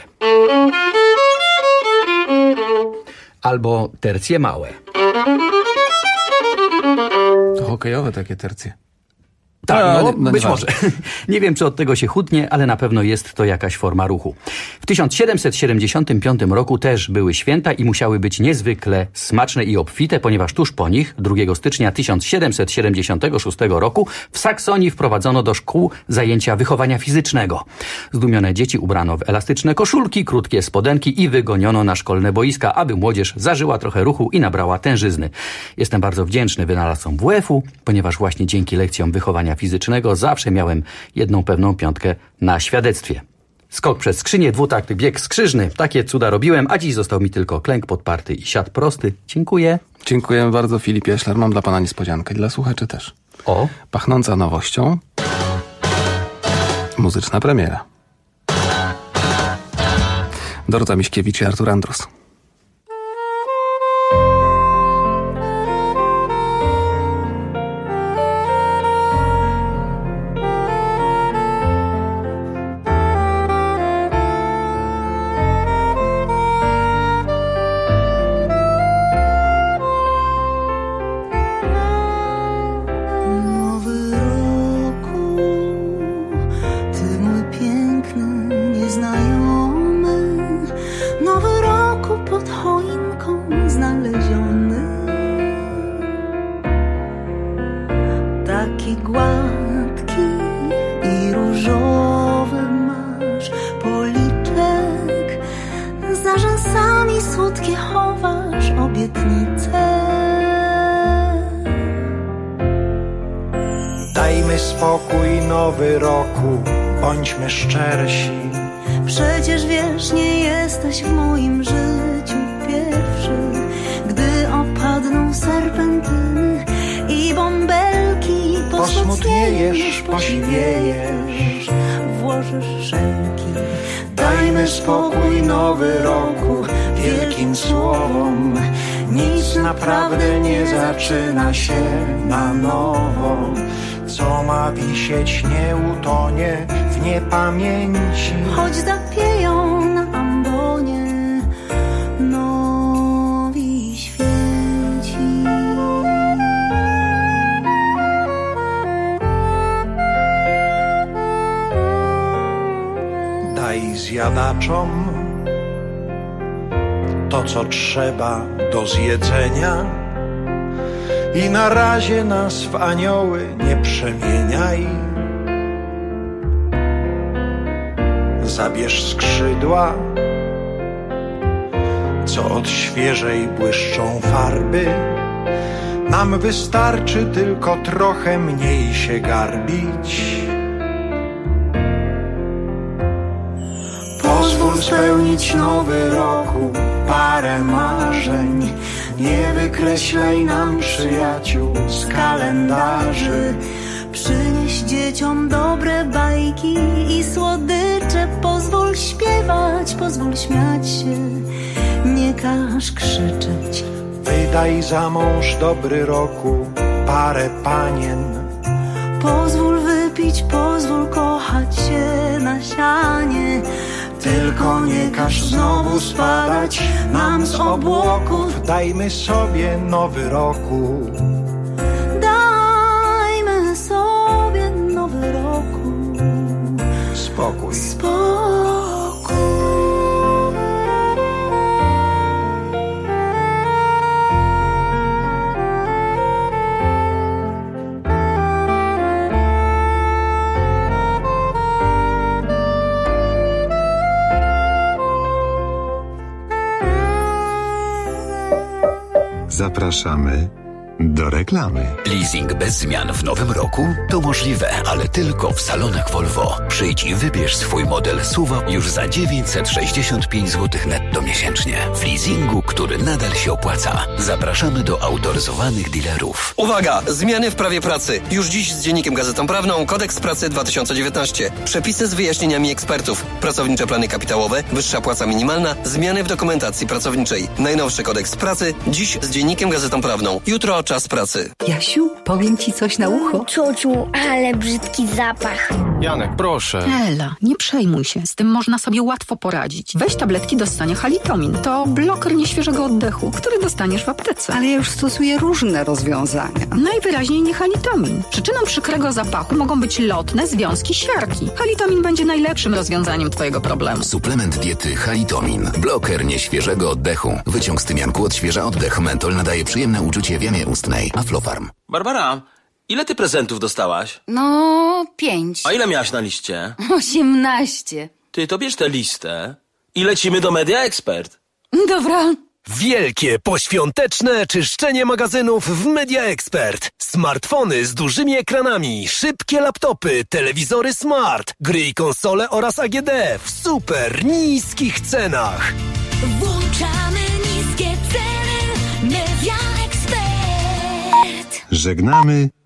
Albo tercje małe. To hokejowe takie tercje. Tak, no, no, no być nieważne. może. Nie wiem, czy od tego się hutnie, ale na pewno jest to jakaś forma ruchu. W tysiąc siedemset siedemdziesiątym piątym roku też były święta i musiały być niezwykle smaczne i obfite, ponieważ tuż po nich, drugiego stycznia tysiąc siedemset siedemdziesiątego szóstego roku, w Saksonii wprowadzono do szkół zajęcia wychowania fizycznego. Zdumione dzieci ubrano w elastyczne koszulki, krótkie spodenki i wygoniono na szkolne boiska, aby młodzież zażyła trochę ruchu i nabrała tężyzny. Jestem bardzo wdzięczny wynalazcom W F-u, ponieważ właśnie dzięki lekcjom wychowania fizycznego zawsze miałem jedną pewną piątkę na świadectwie. Skok przez skrzynię, dwutakt, bieg skrzyżny. Takie cuda robiłem, a dziś został mi tylko klęk podparty i siat prosty. Dziękuję. Dziękujemy bardzo, Filip Jaślar. Mam dla pana niespodziankę, dla słuchaczy też. O? Pachnąca nowością. Muzyczna premiera. Dorota Miśkiewicz i Artur Andrus. Dajmy spokój nowy roku, bądźmy szczersi. Przecież wiesz, nie jesteś w moim życiu pierwszy. Gdy opadną serpentyny i bąbelki Po smutnej sputniejesz, posiwiejesz, włożysz szelki. Dajmy spokój nowy roku wielkim słowom. Nic naprawdę nie zaczyna się na nowo. Co ma wisieć nie utonie w niepamięci. Choć zapieją na ambonie nowi święci. Daj zjadaczom to, co trzeba do zjedzenia i na razie nas w anioły nie przemieniaj. Zabierz skrzydła, co od świeżej błyszczą farby. Nam wystarczy tylko trochę mniej się garbić. Pozwól spełnić nowy roku parę marzeń. Nie wykreślaj nam przyjaciół z kalendarzy. Przynieś dzieciom dobre bajki i słodycze. Pozwól śpiewać, pozwól śmiać się, nie każ krzyczeć. Wydaj za mąż dobry roku parę panien. Pozwól wypić, pozwól kochać się na sianie. Tylko nie każ znowu spadać nam z obłoków. Dajmy sobie nowy roku. Dajmy sobie nowy roku. Spokój. Spokój. Zapraszamy do reklamy. Leasing bez zmian w nowym roku? To możliwe, ale tylko w salonach Volvo. Przyjdź i wybierz swój model S U V już za dziewięćset sześćdziesiąt pięć złotych netto miesięcznie. W leasingu, który nadal się opłaca. Zapraszamy do autoryzowanych dealerów. Uwaga! Zmiany w prawie pracy. Już dziś z Dziennikiem Gazetą Prawną Kodeks Pracy dwa tysiące dziewiętnaście. Przepisy z wyjaśnieniami ekspertów. Pracownicze plany kapitałowe, wyższa płaca minimalna, zmiany w dokumentacji pracowniczej. Najnowszy Kodeks Pracy dziś z Dziennikiem Gazetą Prawną. Jutro czas pracy. Jasiu, powiem ci coś na ucho. Ciociu, ale brzydki zapach. Janek, proszę. Ela, nie przejmuj się, z tym można sobie łatwo poradzić. Weź tabletki do ssania Halitomin. To bloker nieświeżego oddechu, który dostaniesz w aptece. Ale ja już stosuję różne rozwiązania. Najwyraźniej nie Halitomin. Przyczyną przykrego zapachu mogą być lotne związki siarki. Halitomin będzie najlepszym rozwiązaniem twojego problemu. Suplement diety Halitomin. Bloker nieświeżego oddechu. Wyciąg z tymianku odświeża oddech. Mentol nadaje przyjemne uczucie w jamie ustnej. Aflofarm. Barbara, ile ty prezentów dostałaś? No, pięć. A ile miałaś na liście? Osiemnaście. Ty to bierz tę listę i lecimy do Media Expert. Dobra. Wielkie, poświąteczne czyszczenie magazynów w Media Expert. Smartfony z dużymi ekranami, szybkie laptopy, telewizory smart, gry i konsole oraz A G D w super niskich cenach. Włączamy niskie ceny. Media Expert. Żegnamy